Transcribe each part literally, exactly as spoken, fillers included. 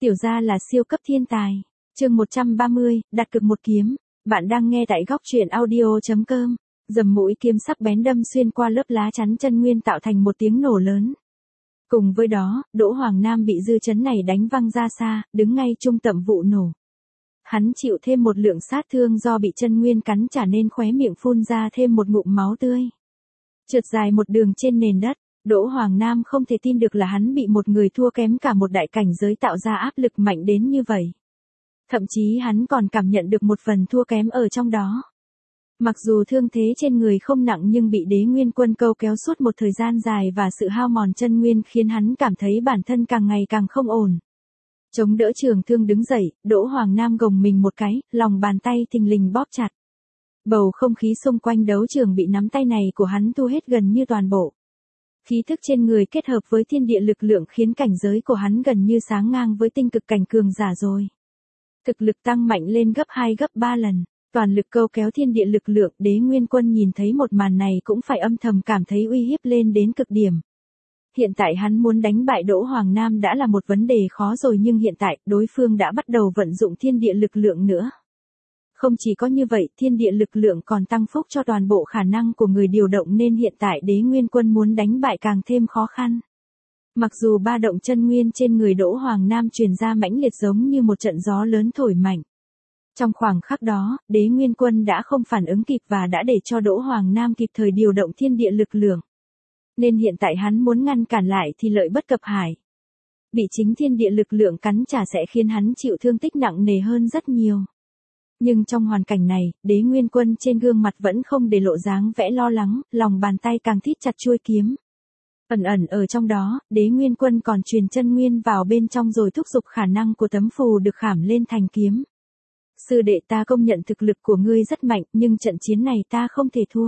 Tiểu gia là siêu cấp thiên tài. Chương một trăm ba mươi, đặt cược một kiếm. Bạn đang nghe tại góc truyện audio chấm com. Dầm mũi kiếm sắc bén đâm xuyên qua lớp lá chắn chân nguyên tạo thành một tiếng nổ lớn. Cùng với đó, Đỗ Hoàng Nam bị dư chấn này đánh văng ra xa, đứng ngay trung tâm vụ nổ. Hắn chịu thêm một lượng sát thương do bị chân nguyên cắn trả nên khóe miệng phun ra thêm một ngụm máu tươi. Trượt dài một đường trên nền đất, Đỗ Hoàng Nam không thể tin được là hắn bị một người thua kém cả một đại cảnh giới tạo ra áp lực mạnh đến như vậy. Thậm chí hắn còn cảm nhận được một phần thua kém ở trong đó. Mặc dù thương thế trên người không nặng nhưng bị Đế Nguyên Quân câu kéo suốt một thời gian dài và sự hao mòn chân nguyên khiến hắn cảm thấy bản thân càng ngày càng không ổn. Chống đỡ trường thương đứng dậy, Đỗ Hoàng Nam gồng mình một cái, lòng bàn tay thình lình bóp chặt. Bầu không khí xung quanh đấu trường bị nắm tay này của hắn thu hết gần như toàn bộ. Khí thức trên người kết hợp với thiên địa lực lượng khiến cảnh giới của hắn gần như sáng ngang với tinh cực cảnh cường giả rồi. Thực lực tăng mạnh lên gấp hai gấp ba lần, toàn lực câu kéo thiên địa lực lượng. Đế Nguyên Quân nhìn thấy một màn này cũng phải âm thầm cảm thấy uy hiếp lên đến cực điểm. Hiện tại hắn muốn đánh bại Đỗ Hoàng Nam đã là một vấn đề khó rồi, nhưng hiện tại đối phương đã bắt đầu vận dụng thiên địa lực lượng nữa. Không chỉ có như vậy, thiên địa lực lượng còn tăng phúc cho toàn bộ khả năng của người điều động nên hiện tại Đế Nguyên Quân muốn đánh bại càng thêm khó khăn. Mặc dù ba động chân nguyên trên người Đỗ Hoàng Nam truyền ra mãnh liệt giống như một trận gió lớn thổi mạnh. Trong khoảng khắc đó, Đế Nguyên Quân đã không phản ứng kịp và đã để cho Đỗ Hoàng Nam kịp thời điều động thiên địa lực lượng. Nên hiện tại hắn muốn ngăn cản lại thì lợi bất cập hại. Bị chính thiên địa lực lượng cắn trả sẽ khiến hắn chịu thương tích nặng nề hơn rất nhiều. Nhưng trong hoàn cảnh này, Đế Nguyên Quân trên gương mặt vẫn không để lộ dáng vẻ lo lắng, lòng bàn tay càng thít chặt chuôi kiếm. Ẩn ẩn ở trong đó, Đế Nguyên Quân còn truyền chân nguyên vào bên trong rồi thúc giục khả năng của tấm phù được khảm lên thành kiếm. Sư đệ, ta công nhận thực lực của ngươi rất mạnh, nhưng trận chiến này ta không thể thua.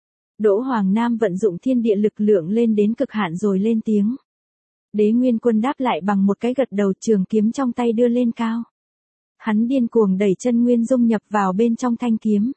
Đỗ Hoàng Nam vận dụng thiên địa lực lượng lên đến cực hạn rồi lên tiếng. Đế Nguyên Quân đáp lại bằng một cái gật đầu, trường kiếm trong tay đưa lên cao. Hắn điên cuồng đẩy chân nguyên dung nhập vào bên trong thanh kiếm.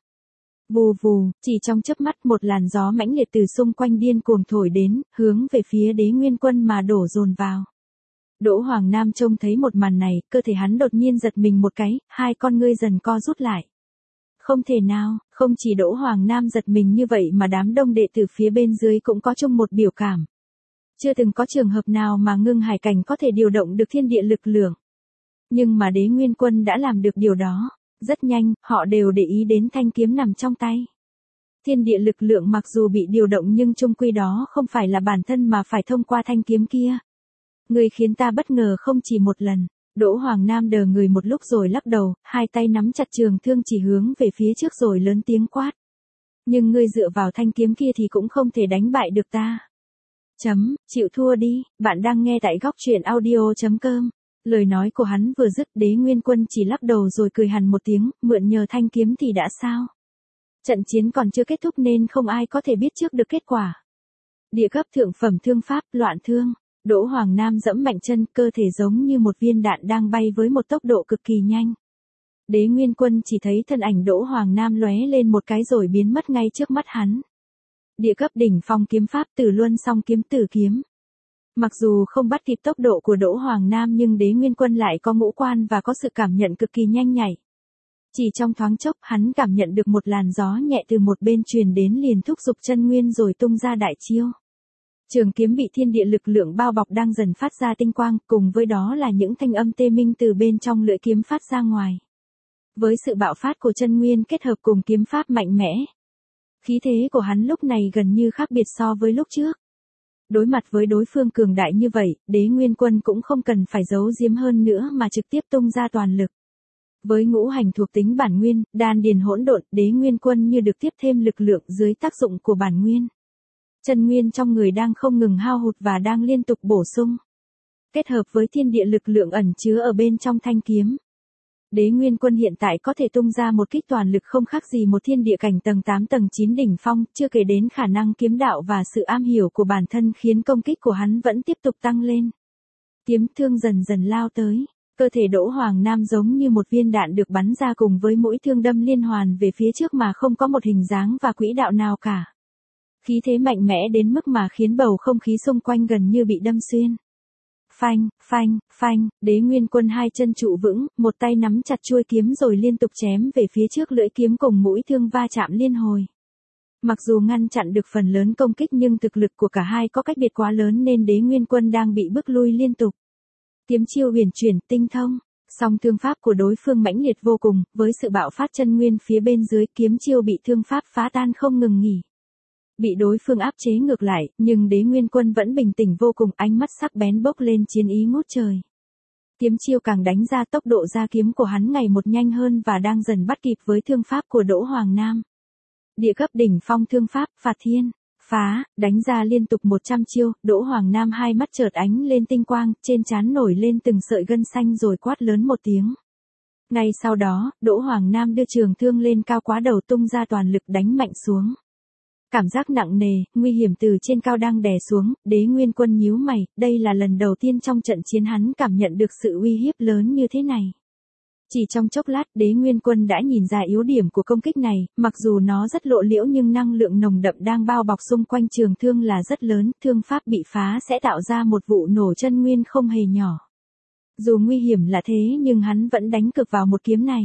Vù vù, chỉ trong chớp mắt một làn gió mãnh liệt từ xung quanh điên cuồng thổi đến, hướng về phía Đế Nguyên Quân mà đổ dồn vào. Đỗ Hoàng Nam trông thấy một màn này, cơ thể hắn đột nhiên giật mình một cái, hai con ngươi dần co rút lại. Không thể nào, không chỉ Đỗ Hoàng Nam giật mình như vậy mà đám đông đệ tử phía bên dưới cũng có chung một biểu cảm. Chưa từng có trường hợp nào mà Ngưng Hải Cảnh có thể điều động được thiên địa lực lượng. Nhưng mà Đế Nguyên Quân đã làm được điều đó. Rất nhanh, họ đều để ý đến thanh kiếm nằm trong tay. Thiên địa lực lượng mặc dù bị điều động nhưng chung quy đó không phải là bản thân mà phải thông qua thanh kiếm kia. Người khiến ta bất ngờ không chỉ một lần. Đỗ Hoàng Nam đờ người một lúc rồi lắc đầu, hai tay nắm chặt trường thương chỉ hướng về phía trước rồi lớn tiếng quát. Nhưng ngươi dựa vào thanh kiếm kia thì cũng không thể đánh bại được ta. Chấm, chịu thua đi, bạn đang nghe tại góc truyện audio chấm com. Lời nói của hắn vừa dứt, Đế Nguyên Quân chỉ lắc đầu rồi cười hằn một tiếng, mượn nhờ thanh kiếm thì đã sao? Trận chiến còn chưa kết thúc nên không ai có thể biết trước được kết quả. Địa cấp thượng phẩm thương pháp, loạn thương. Đỗ Hoàng Nam dẫm mạnh chân, cơ thể giống như một viên đạn đang bay với một tốc độ cực kỳ nhanh. Đế Nguyên Quân chỉ thấy thân ảnh Đỗ Hoàng Nam lóe lên một cái rồi biến mất ngay trước mắt hắn. Địa cấp đỉnh phong kiếm pháp, Tử Luân Song Kiếm Tử Kiếm. Mặc dù không bắt kịp tốc độ của Đỗ Hoàng Nam nhưng Đế Nguyên Quân lại có ngũ quan và có sự cảm nhận cực kỳ nhanh nhạy. Chỉ trong thoáng chốc hắn cảm nhận được một làn gió nhẹ từ một bên truyền đến liền thúc giục chân nguyên rồi tung ra đại chiêu. Trường kiếm bị thiên địa lực lượng bao bọc đang dần phát ra tinh quang, cùng với đó là những thanh âm tê minh từ bên trong lưỡi kiếm phát ra ngoài. Với sự bạo phát của chân nguyên kết hợp cùng kiếm pháp mạnh mẽ, khí thế của hắn lúc này gần như khác biệt so với lúc trước. Đối mặt với đối phương cường đại như vậy, Đế Nguyên Quân cũng không cần phải giấu giếm hơn nữa mà trực tiếp tung ra toàn lực. Với ngũ hành thuộc tính bản nguyên, đan điền hỗn độn, Đế Nguyên Quân như được tiếp thêm lực lượng dưới tác dụng của bản nguyên. Chân nguyên trong người đang không ngừng hao hụt và đang liên tục bổ sung. Kết hợp với thiên địa lực lượng ẩn chứa ở bên trong thanh kiếm. Đế Nguyên Quân hiện tại có thể tung ra một kích toàn lực không khác gì một thiên địa cảnh tầng tám tầng chín đỉnh phong, chưa kể đến khả năng kiếm đạo và sự am hiểu của bản thân khiến công kích của hắn vẫn tiếp tục tăng lên. Kiếm thương dần dần lao tới, cơ thể Đỗ Hoàng Nam giống như một viên đạn được bắn ra cùng với mũi thương đâm liên hoàn về phía trước mà không có một hình dáng và quỹ đạo nào cả. Khí thế mạnh mẽ đến mức mà khiến bầu không khí xung quanh gần như bị đâm xuyên. phanh, phanh, phanh, Đế Nguyên Quân hai chân trụ vững, một tay nắm chặt chuôi kiếm rồi liên tục chém về phía trước, lưỡi kiếm cùng mũi thương va chạm liên hồi. Mặc dù ngăn chặn được phần lớn công kích nhưng thực lực của cả hai có cách biệt quá lớn nên Đế Nguyên Quân đang bị bức lui liên tục. Kiếm chiêu huyền chuyển, tinh thông, song thương pháp của đối phương mãnh liệt vô cùng, với sự bạo phát chân nguyên phía bên dưới, kiếm chiêu bị thương pháp phá tan không ngừng nghỉ. Bị đối phương áp chế ngược lại, nhưng Đế Nguyên Quân vẫn bình tĩnh vô cùng, ánh mắt sắc bén bốc lên chiến ý ngút trời. Kiếm chiêu càng đánh ra, tốc độ ra kiếm của hắn ngày một nhanh hơn và đang dần bắt kịp với thương pháp của Đỗ Hoàng Nam. Địa cấp đỉnh phong thương pháp, phạt thiên, phá, đánh ra liên tục một trăm chiêu, Đỗ Hoàng Nam hai mắt chợt ánh lên tinh quang, trên trán nổi lên từng sợi gân xanh rồi quát lớn một tiếng. Ngay sau đó, Đỗ Hoàng Nam đưa trường thương lên cao quá đầu, tung ra toàn lực đánh mạnh xuống. Cảm giác nặng nề, nguy hiểm từ trên cao đang đè xuống, Đế Nguyên Quân nhíu mày, đây là lần đầu tiên trong trận chiến hắn cảm nhận được sự uy hiếp lớn như thế này. Chỉ trong chốc lát, Đế Nguyên Quân đã nhìn ra yếu điểm của công kích này, mặc dù nó rất lộ liễu nhưng năng lượng nồng đậm đang bao bọc xung quanh trường thương là rất lớn, thương pháp bị phá sẽ tạo ra một vụ nổ chân nguyên không hề nhỏ. Dù nguy hiểm là thế nhưng hắn vẫn đánh cược vào một kiếm này.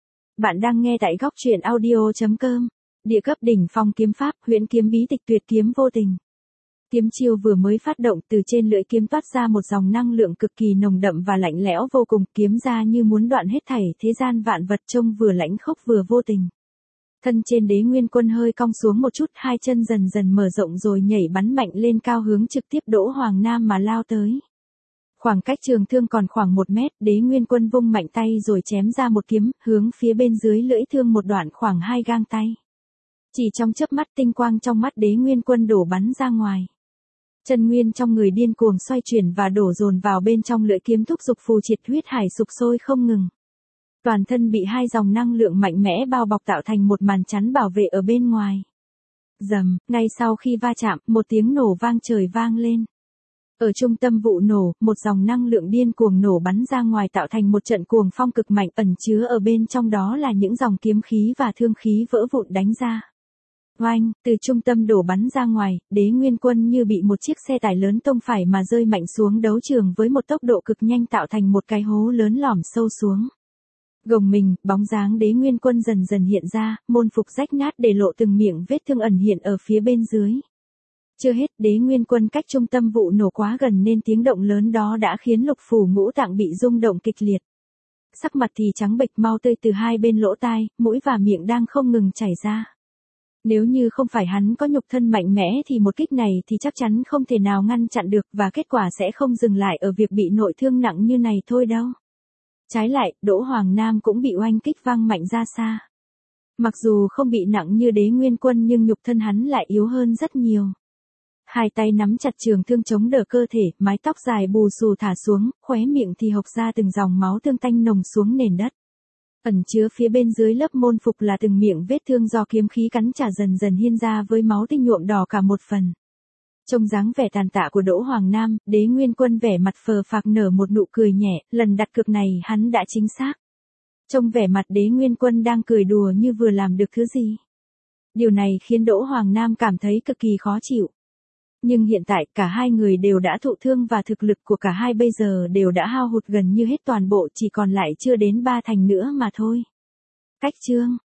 Bạn đang nghe tại góc truyện audio chấm com. Địa cấp đỉnh phong kiếm pháp, huyễn kiếm bí tịch, tuyệt kiếm vô tình. Kiếm chiêu vừa mới phát động, từ trên lưỡi kiếm toát ra một dòng năng lượng cực kỳ nồng đậm và lạnh lẽo vô cùng, kiếm ra như muốn đoạn hết thảy thế gian vạn vật, trông vừa lãnh khốc vừa vô tình. Thân trên Đế Nguyên Quân hơi cong xuống một chút, hai chân dần dần mở rộng rồi nhảy bắn mạnh lên cao, hướng trực tiếp Đỗ Hoàng Nam mà lao tới. Khoảng cách trường thương còn khoảng một mét, Đế Nguyên Quân vung mạnh tay rồi chém ra một kiếm, hướng phía bên dưới lưỡi thương một đoạn khoảng hai gang tay. Chỉ trong chớp mắt, tinh quang trong mắt Đế Nguyên Quân đổ bắn ra ngoài. Chân nguyên trong người điên cuồng xoay chuyển và đổ dồn vào bên trong lưỡi kiếm, thúc giục phù triệt, huyết hải sục sôi không ngừng. Toàn thân bị hai dòng năng lượng mạnh mẽ bao bọc tạo thành một màn chắn bảo vệ ở bên ngoài. Rầm, ngay sau khi va chạm, một tiếng nổ vang trời vang lên. Ở trung tâm vụ nổ, một dòng năng lượng điên cuồng nổ bắn ra ngoài tạo thành một trận cuồng phong cực mạnh, ẩn chứa ở bên trong đó là những dòng kiếm khí và thương khí vỡ vụn đánh ra. Oanh, từ trung tâm đổ bắn ra ngoài, Đế Nguyên Quân như bị một chiếc xe tải lớn tông phải mà rơi mạnh xuống đấu trường với một tốc độ cực nhanh, tạo thành một cái hố lớn lõm sâu xuống. Gồng mình, bóng dáng Đế Nguyên Quân dần dần hiện ra, môn phục rách nát để lộ từng miệng vết thương ẩn hiện ở phía bên dưới. Chưa hết, Đế Nguyên Quân cách trung tâm vụ nổ quá gần nên tiếng động lớn đó đã khiến lục phủ ngũ tạng bị rung động kịch liệt. Sắc mặt thì trắng bệch, máu tươi từ hai bên lỗ tai, mũi và miệng đang không ngừng chảy ra. Nếu như không phải hắn có nhục thân mạnh mẽ thì một kích này thì chắc chắn không thể nào ngăn chặn được, và kết quả sẽ không dừng lại ở việc bị nội thương nặng như này thôi đâu. Trái lại, Đỗ Hoàng Nam cũng bị oanh kích vang mạnh ra xa. Mặc dù không bị nặng như Đế Nguyên Quân nhưng nhục thân hắn lại yếu hơn rất nhiều. Hai tay nắm chặt trường thương chống đỡ cơ thể, mái tóc dài bù xù thả xuống, khóe miệng thì hộc ra từng dòng máu thương tanh nồng xuống nền đất. Ẩn chứa phía bên dưới lớp môn phục là từng miệng vết thương do kiếm khí cắn trả dần dần hiên ra với máu tinh nhuộm đỏ cả một phần. Trông dáng vẻ tàn tạ của Đỗ Hoàng Nam, Đế Nguyên Quân vẻ mặt phờ phạc nở một nụ cười nhẹ, lần đặt cược này hắn đã chính xác. Trông vẻ mặt Đế Nguyên Quân đang cười đùa như vừa làm được thứ gì. Điều này khiến Đỗ Hoàng Nam cảm thấy cực kỳ khó chịu. Nhưng hiện tại cả hai người đều đã thụ thương và thực lực của cả hai bây giờ đều đã hao hụt gần như hết toàn bộ, chỉ còn lại chưa đến ba thành nữa mà thôi. Cách chương